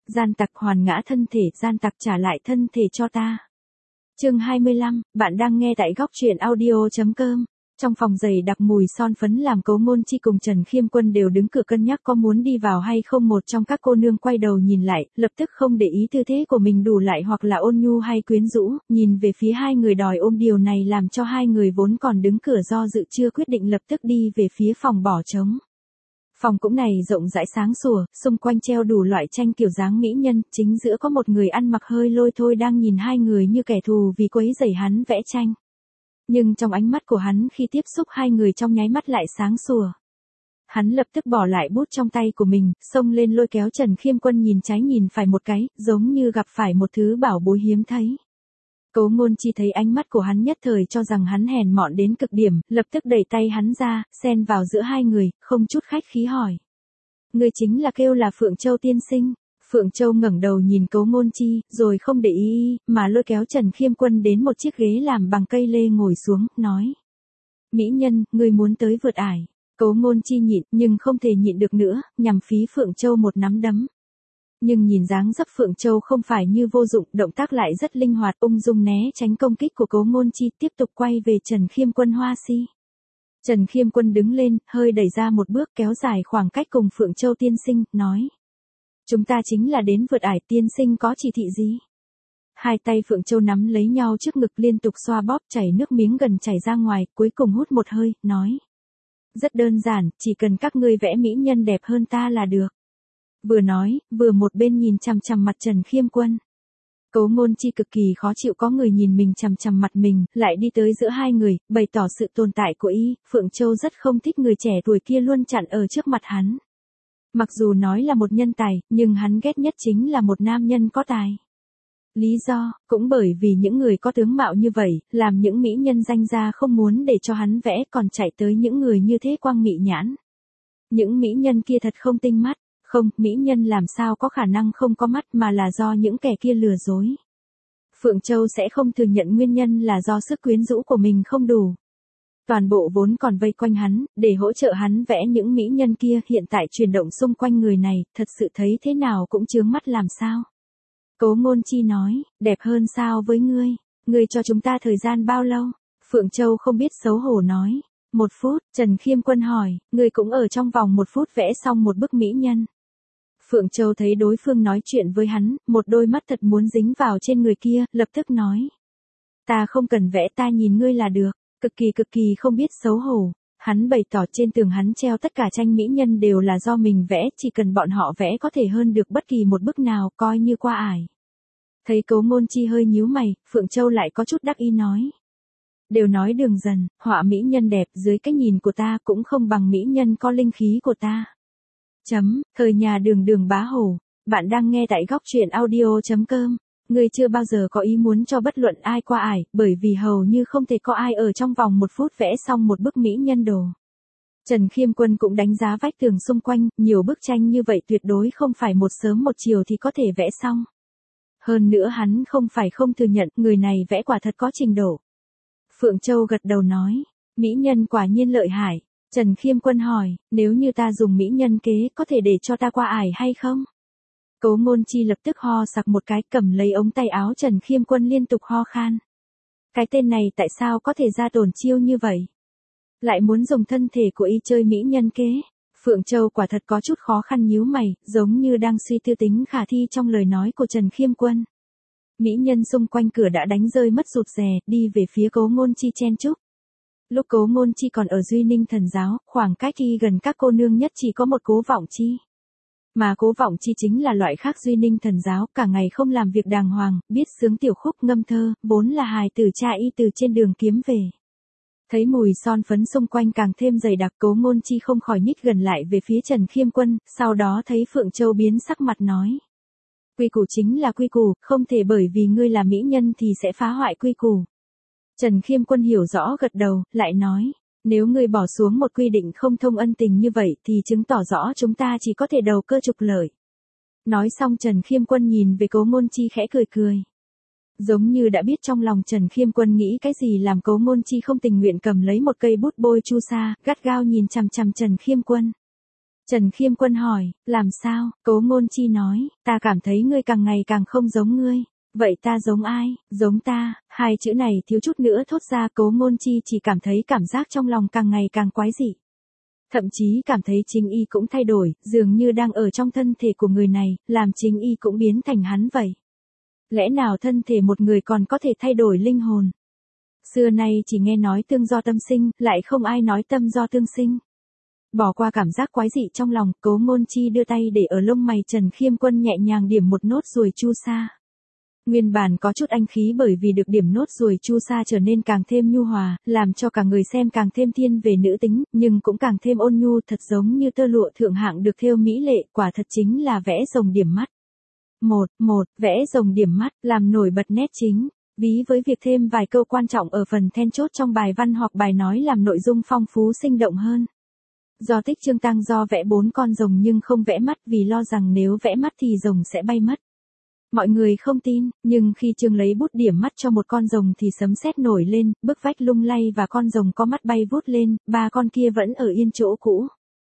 Gian tặc hoàn ngã thân thể, gian tặc trả lại thân thể cho ta. Chương 25, bạn đang nghe tại góc truyện audio.com. Trong phòng giày đặc mùi son phấn làm Cố Ngôn Chi cùng Trần Khiêm Quân đều đứng cửa cân nhắc có muốn đi vào hay không. Một trong các cô nương quay đầu nhìn lại, lập tức không để ý tư thế của mình đủ lại hoặc là ôn nhu hay quyến rũ, nhìn về phía hai người đòi ôm. Điều này làm cho hai người vốn còn đứng cửa do dự chưa quyết định lập tức đi về phía phòng bỏ trống. Phòng cũng này rộng rãi sáng sủa, xung quanh treo đủ loại tranh kiểu dáng mỹ nhân, chính giữa có một người ăn mặc hơi lôi thôi đang nhìn hai người như kẻ thù vì quấy rầy hắn vẽ tranh. Nhưng trong ánh mắt của hắn khi tiếp xúc hai người trong nháy mắt lại sáng sủa. Hắn lập tức bỏ lại bút trong tay của mình, xông lên lôi kéo Trần Khiêm Quân nhìn trái nhìn phải một cái, giống như gặp phải một thứ bảo bối hiếm thấy. Cố Ngôn Chi thấy ánh mắt của hắn nhất thời cho rằng hắn hèn mọn đến cực điểm, lập tức đẩy tay hắn ra, xen vào giữa hai người, không chút khách khí hỏi. Người chính là kêu là Phượng Châu tiên sinh. Phượng Châu ngẩng đầu nhìn Cố Ngôn Chi, rồi không để ý, mà lôi kéo Trần Khiêm Quân đến một chiếc ghế làm bằng cây lê ngồi xuống, nói. Mỹ nhân, người muốn tới vượt ải. Cố Ngôn Chi nhịn, nhưng không thể nhịn được nữa, nhằm phí Phượng Châu một nắm đấm. Nhưng nhìn dáng dấp Phượng Châu không phải như vô dụng, động tác lại rất linh hoạt, ung dung né tránh công kích của Cố Ngôn Chi, tiếp tục quay về Trần Khiêm Quân hoa si. Trần Khiêm Quân đứng lên, hơi đẩy ra một bước kéo dài khoảng cách cùng Phượng Châu tiên sinh, nói. Chúng ta chính là đến vượt ải, tiên sinh có chỉ thị gì? Hai tay Phượng Châu nắm lấy nhau trước ngực liên tục xoa bóp, chảy nước miếng gần chảy ra ngoài, cuối cùng hút một hơi, nói. Rất đơn giản, chỉ cần các ngươi vẽ mỹ nhân đẹp hơn ta là được. Vừa nói, vừa một bên nhìn chằm chằm mặt Trần Khiêm Quân. Cố Ngôn Chi cực kỳ khó chịu có người nhìn mình chằm chằm mặt mình, lại đi tới giữa hai người, bày tỏ sự tồn tại của y. Phượng Châu rất không thích người trẻ tuổi kia luôn chặn ở trước mặt hắn. Mặc dù nói là một nhân tài, nhưng hắn ghét nhất chính là một nam nhân có tài. Lý do, cũng bởi vì những người có tướng mạo như vậy, làm những mỹ nhân danh gia không muốn để cho hắn vẽ, còn chạy tới những người như thế quang mỹ nhãn. Những mỹ nhân kia thật không tinh mắt. Không, mỹ nhân làm sao có khả năng không có mắt mà là do những kẻ kia lừa dối. Phượng Châu sẽ không thừa nhận nguyên nhân là do sức quyến rũ của mình không đủ. Toàn bộ vốn còn vây quanh hắn, để hỗ trợ hắn vẽ những mỹ nhân kia, hiện tại chuyển động xung quanh người này, thật sự thấy thế nào cũng chướng mắt làm sao. Cố Ngôn Chi nói, đẹp hơn sao với ngươi cho chúng ta thời gian bao lâu? Phượng Châu không biết xấu hổ nói. 1 phút, Trần Khiêm Quân hỏi, ngươi cũng ở trong vòng 1 phút vẽ xong một bức mỹ nhân. Phượng Châu thấy đối phương nói chuyện với hắn, một đôi mắt thật muốn dính vào trên người kia, lập tức nói. Ta không cần vẽ, ta nhìn ngươi là được, cực kỳ không biết xấu hổ. Hắn bày tỏ trên tường hắn treo tất cả tranh mỹ nhân đều là do mình vẽ, chỉ cần bọn họ vẽ có thể hơn được bất kỳ một bức nào, coi như qua ải. Thấy Cố Ngôn Chi hơi nhíu mày, Phượng Châu lại có chút đắc ý nói. Đều nói đường dần, họa mỹ nhân đẹp dưới cái nhìn của ta cũng không bằng mỹ nhân có linh khí của ta. Thời nhà Đường bá hổ, bạn đang nghe tại góc truyện audio.com. Ngươi chưa bao giờ có ý muốn cho bất luận ai qua ải, bởi vì hầu như không thể có ai ở trong vòng 1 phút vẽ xong một bức mỹ nhân đồ. Trần Khiêm Quân cũng đánh giá vách tường xung quanh, nhiều bức tranh như vậy tuyệt đối không phải một sớm một chiều thì có thể vẽ xong. Hơn nữa hắn không phải không thừa nhận, người này vẽ quả thật có trình độ. Phượng Châu gật đầu nói, mỹ nhân quả nhiên lợi hại. Trần Khiêm Quân hỏi, nếu như ta dùng mỹ nhân kế có thể để cho ta qua ải hay không? Cố Ngôn Chi lập tức ho sặc một cái, cầm lấy ống tay áo Trần Khiêm Quân liên tục ho khan. Cái tên này tại sao có thể ra tổn chiêu như vậy? Lại muốn dùng thân thể của y chơi mỹ nhân kế? Phượng Châu quả thật có chút khó khăn nhíu mày, giống như đang suy tư tính khả thi trong lời nói của Trần Khiêm Quân. Mỹ nhân xung quanh cửa đã đánh rơi mất rụt rè, đi về phía Cố Ngôn Chi chen chúc. Lúc Cố Ngôn Chi còn ở Duy Ninh Thần Giáo, khoảng cách y gần các cô nương nhất chỉ có một Cố Vọng Chi. Mà Cố Vọng Chi chính là loại khác Duy Ninh Thần Giáo, cả ngày không làm việc đàng hoàng, biết sướng tiểu khúc ngâm thơ, vốn là hài tử cha y từ trên đường kiếm về. Thấy mùi son phấn xung quanh càng thêm dày đặc, Cố Ngôn Chi không khỏi nhích gần lại về phía Trần Khiêm Quân, sau đó thấy Phượng Châu biến sắc mặt nói. Quy củ chính là quy củ, không thể bởi vì ngươi là mỹ nhân thì sẽ phá hoại quy củ. Trần Khiêm Quân hiểu rõ gật đầu, lại nói, nếu ngươi bỏ xuống một quy định không thông ân tình như vậy thì chứng tỏ rõ chúng ta chỉ có thể đầu cơ trục lợi. Nói xong Trần Khiêm Quân nhìn về Cố Ngôn Chi khẽ cười cười. Giống như đã biết trong lòng Trần Khiêm Quân nghĩ cái gì làm Cố Ngôn Chi không tình nguyện cầm lấy một cây bút bôi chu sa, gắt gao nhìn chằm chằm Trần Khiêm Quân. Trần Khiêm Quân hỏi, làm sao? Cố Ngôn Chi nói, ta cảm thấy ngươi càng ngày càng không giống ngươi. Vậy ta giống ai? Giống ta. Hai chữ này thiếu chút nữa thốt ra. Cố Ngôn Chi chỉ cảm thấy cảm giác trong lòng càng ngày càng quái dị. Thậm chí cảm thấy chính y cũng thay đổi, dường như đang ở trong thân thể của người này, làm chính y cũng biến thành hắn vậy. Lẽ nào thân thể một người còn có thể thay đổi linh hồn? Xưa nay chỉ nghe nói tương do tâm sinh, lại không ai nói tâm do tương sinh. Bỏ qua cảm giác quái dị trong lòng, Cố Ngôn Chi đưa tay để ở lông mày Trần Khiêm Quân nhẹ nhàng điểm một nốt ruồi chu sa. Nguyên bản có chút anh khí bởi vì được điểm nốt ruồi chu sa trở nên càng thêm nhu hòa, làm cho cả người xem càng thêm thiên về nữ tính, nhưng cũng càng thêm ôn nhu, thật giống như tơ lụa thượng hạng được thêu mỹ lệ, quả thật chính là vẽ rồng điểm mắt. Vẽ rồng điểm mắt, làm nổi bật nét chính. Ví với việc thêm vài câu quan trọng ở phần then chốt trong bài văn hoặc bài nói làm nội dung phong phú sinh động hơn. Do tích Trương Tăng do vẽ 4 con rồng nhưng không vẽ mắt vì lo rằng nếu vẽ mắt thì rồng sẽ bay mất. Mọi người không tin, nhưng khi Trương lấy bút điểm mắt cho một con rồng thì sấm sét nổi lên, bức vách lung lay và con rồng có mắt bay vút lên, 3 con kia vẫn ở yên chỗ cũ.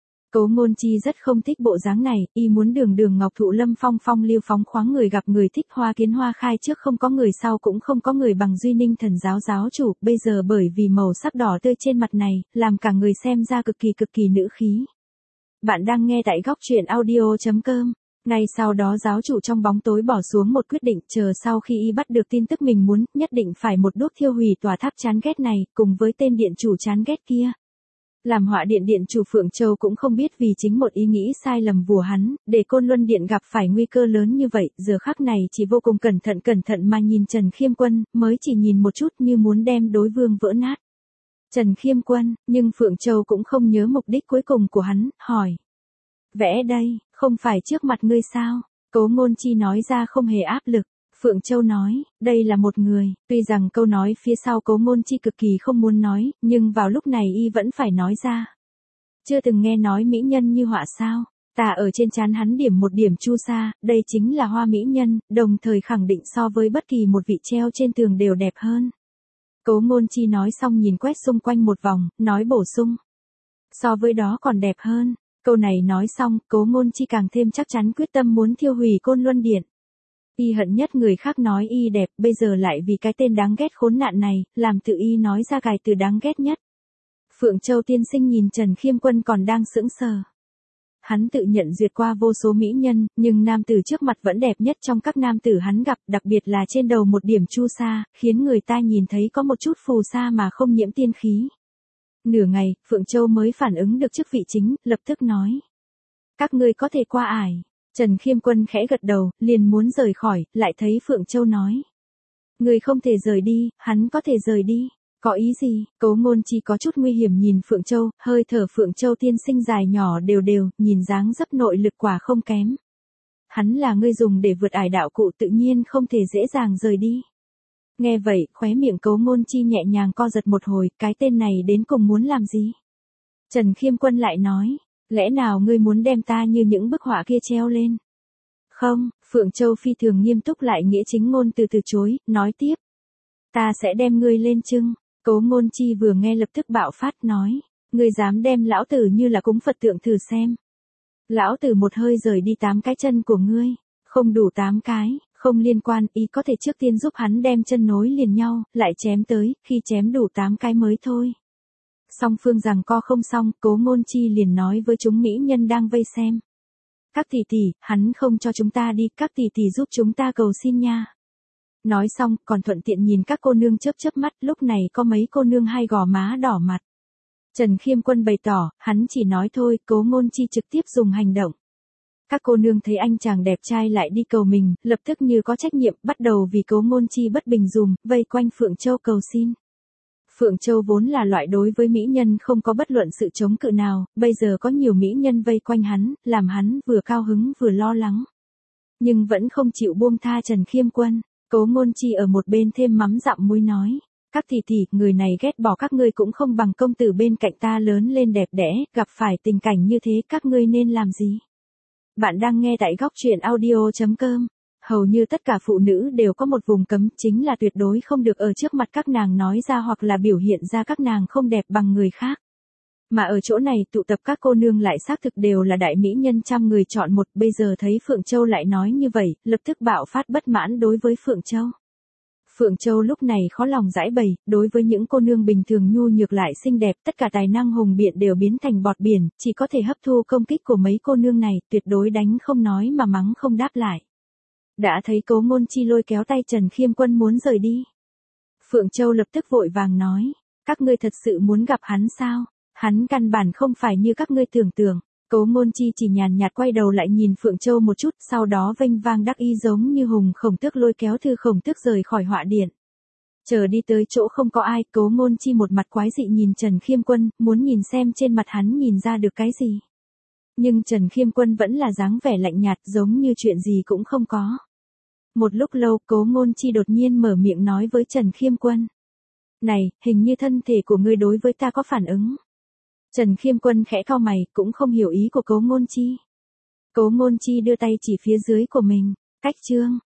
Cố Ngôn Chi rất không thích bộ dáng này, y muốn đường đường ngọc thụ lâm phong phong lưu phóng khoáng, người gặp người thích hoa kiến hoa khai, trước không có người sau cũng không có người bằng Duy Ninh Thần giáo giáo chủ, bây giờ bởi vì màu sắc đỏ tươi trên mặt này, làm cả người xem ra cực kỳ nữ khí. Bạn đang nghe tại góc truyện audio.com. Ngay sau đó giáo chủ trong bóng tối bỏ xuống một quyết định, chờ sau khi y bắt được tin tức mình muốn, nhất định phải một đốt thiêu hủy tòa tháp chán ghét này, cùng với tên điện chủ chán ghét kia. Làm họa điện điện chủ Phượng Châu cũng không biết vì chính một ý nghĩ sai lầm của hắn, để Côn Luân Điện gặp phải nguy cơ lớn như vậy, giờ khắc này chỉ vô cùng cẩn thận mà nhìn Trần Khiêm Quân, mới chỉ nhìn một chút như muốn đem đối phương vỡ nát. Trần Khiêm Quân, nhưng Phượng Châu cũng không nhớ mục đích cuối cùng của hắn, hỏi. Vẽ đây, không phải trước mặt ngươi sao? Cố Ngôn Chi nói ra không hề áp lực. Phượng Châu nói, đây là một người, tuy rằng câu nói phía sau Cố Ngôn Chi cực kỳ không muốn nói, nhưng vào lúc này y vẫn phải nói ra. Chưa từng nghe nói mỹ nhân như họa sao? Ta ở trên trán hắn điểm một điểm chu sa, đây chính là hoa mỹ nhân, đồng thời khẳng định so với bất kỳ một vị treo trên tường đều đẹp hơn. Cố Ngôn Chi nói xong nhìn quét xung quanh một vòng, nói bổ sung. So với đó còn đẹp hơn. Câu này nói xong, Cố Ngôn Chi càng thêm chắc chắn quyết tâm muốn thiêu hủy Côn Luân Điện. Y hận nhất người khác nói y đẹp, bây giờ lại vì cái tên đáng ghét khốn nạn này, làm tự y nói ra cài từ đáng ghét nhất. Phượng Châu tiên sinh nhìn Trần Khiêm Quân còn đang sững sờ. Hắn tự nhận duyệt qua vô số mỹ nhân, nhưng nam tử trước mặt vẫn đẹp nhất trong các nam tử hắn gặp, đặc biệt là trên đầu một điểm chu sa, khiến người ta nhìn thấy có một chút phù sa mà không nhiễm tiên khí. Nửa ngày, Phượng Châu mới phản ứng được chức vị chính, lập tức nói. Các ngươi có thể qua ải. Trần Khiêm Quân khẽ gật đầu, liền muốn rời khỏi, lại thấy Phượng Châu nói. Ngươi không thể rời đi, hắn có thể rời đi. Có ý gì? Cố Ngôn Chi có chút nguy hiểm nhìn Phượng Châu, hơi thở Phượng Châu tiên sinh dài nhỏ đều, nhìn dáng dấp nội lực quả không kém. Hắn là ngươi dùng để vượt ải đạo cụ, tự nhiên không thể dễ dàng rời đi. Nghe vậy, khóe miệng Cố Ngôn Chi nhẹ nhàng co giật một hồi, cái tên này đến cùng muốn làm gì? Trần Khiêm Quân lại nói, lẽ nào ngươi muốn đem ta như những bức họa kia treo lên? Không, Phượng Châu phi thường nghiêm túc lại nghĩa chính ngôn từ chối, nói tiếp. Ta sẽ đem ngươi lên trưng. Cố Ngôn Chi vừa nghe lập tức bạo phát nói, ngươi dám đem lão tử như là cúng Phật tượng thử xem. Lão tử một hơi rời đi 8 cái chân của ngươi, không đủ 8 cái. Không liên quan, y có thể trước tiên giúp hắn đem chân nối liền nhau, lại chém tới, khi chém đủ 8 cái mới thôi. Song phương rằng co không xong, Cố Ngôn Chi liền nói với chúng mỹ nhân đang vây xem. Các tỷ tỷ, hắn không cho chúng ta đi, các tỷ tỷ giúp chúng ta cầu xin nha. Nói xong, còn thuận tiện nhìn các cô nương chớp mắt, lúc này có mấy cô nương hai gò má đỏ mặt. Trần Khiêm Quân bày tỏ, hắn chỉ nói thôi, Cố Ngôn Chi trực tiếp dùng hành động. Các cô nương thấy anh chàng đẹp trai lại đi cầu mình, lập tức như có trách nhiệm, bắt đầu vì Cố Ngôn Chi bất bình dùm, vây quanh Phượng Châu cầu xin. Phượng Châu vốn là loại đối với mỹ nhân không có bất luận sự chống cự nào, bây giờ có nhiều mỹ nhân vây quanh hắn, làm hắn vừa cao hứng vừa lo lắng. Nhưng vẫn không chịu buông tha Trần Khiêm Quân. Cố Ngôn Chi ở một bên thêm mắm dặm muối nói. Các tỷ tỷ, người này ghét bỏ các ngươi cũng không bằng công tử bên cạnh ta lớn lên đẹp đẽ, gặp phải tình cảnh như thế các ngươi nên làm gì? Bạn đang nghe tại góc truyện audio.com. Hầu như tất cả phụ nữ đều có một vùng cấm, chính là tuyệt đối không được ở trước mặt các nàng nói ra hoặc là biểu hiện ra các nàng không đẹp bằng người khác. Mà ở chỗ này tụ tập các cô nương lại xác thực đều là đại mỹ nhân trăm người chọn một, bây giờ thấy Phượng Châu lại nói như vậy, lập tức bạo phát bất mãn đối với Phượng Châu. Phượng Châu lúc này khó lòng giải bày, đối với những cô nương bình thường nhu nhược lại xinh đẹp, tất cả tài năng hùng biện đều biến thành bọt biển, chỉ có thể hấp thu công kích của mấy cô nương này, tuyệt đối đánh không nói mà mắng không đáp lại. Đã thấy Cố Ngôn Chi lôi kéo tay Trần Khiêm Quân muốn rời đi. Phượng Châu lập tức vội vàng nói, các ngươi thật sự muốn gặp hắn sao? Hắn căn bản không phải như các ngươi tưởng tượng. Cố Ngôn Chi chỉ nhàn nhạt quay đầu lại nhìn Phượng Châu một chút, sau đó vênh vang đắc ý giống như hùng khổng tước lôi kéo Thư Khổng Tước rời khỏi họa điện. Chờ đi tới chỗ không có ai, Cố Ngôn Chi một mặt quái dị nhìn Trần Khiêm Quân, muốn nhìn xem trên mặt hắn nhìn ra được cái gì. Nhưng Trần Khiêm Quân vẫn là dáng vẻ lạnh nhạt giống như chuyện gì cũng không có. Một lúc lâu Cố Ngôn Chi đột nhiên mở miệng nói với Trần Khiêm Quân. Này, hình như thân thể của ngươi đối với ta có phản ứng. Trần Khiêm Quân khẽ cau mày, cũng không hiểu ý của Cố Ngôn Chi. Cố Ngôn Chi đưa tay chỉ phía dưới của mình, cách chương.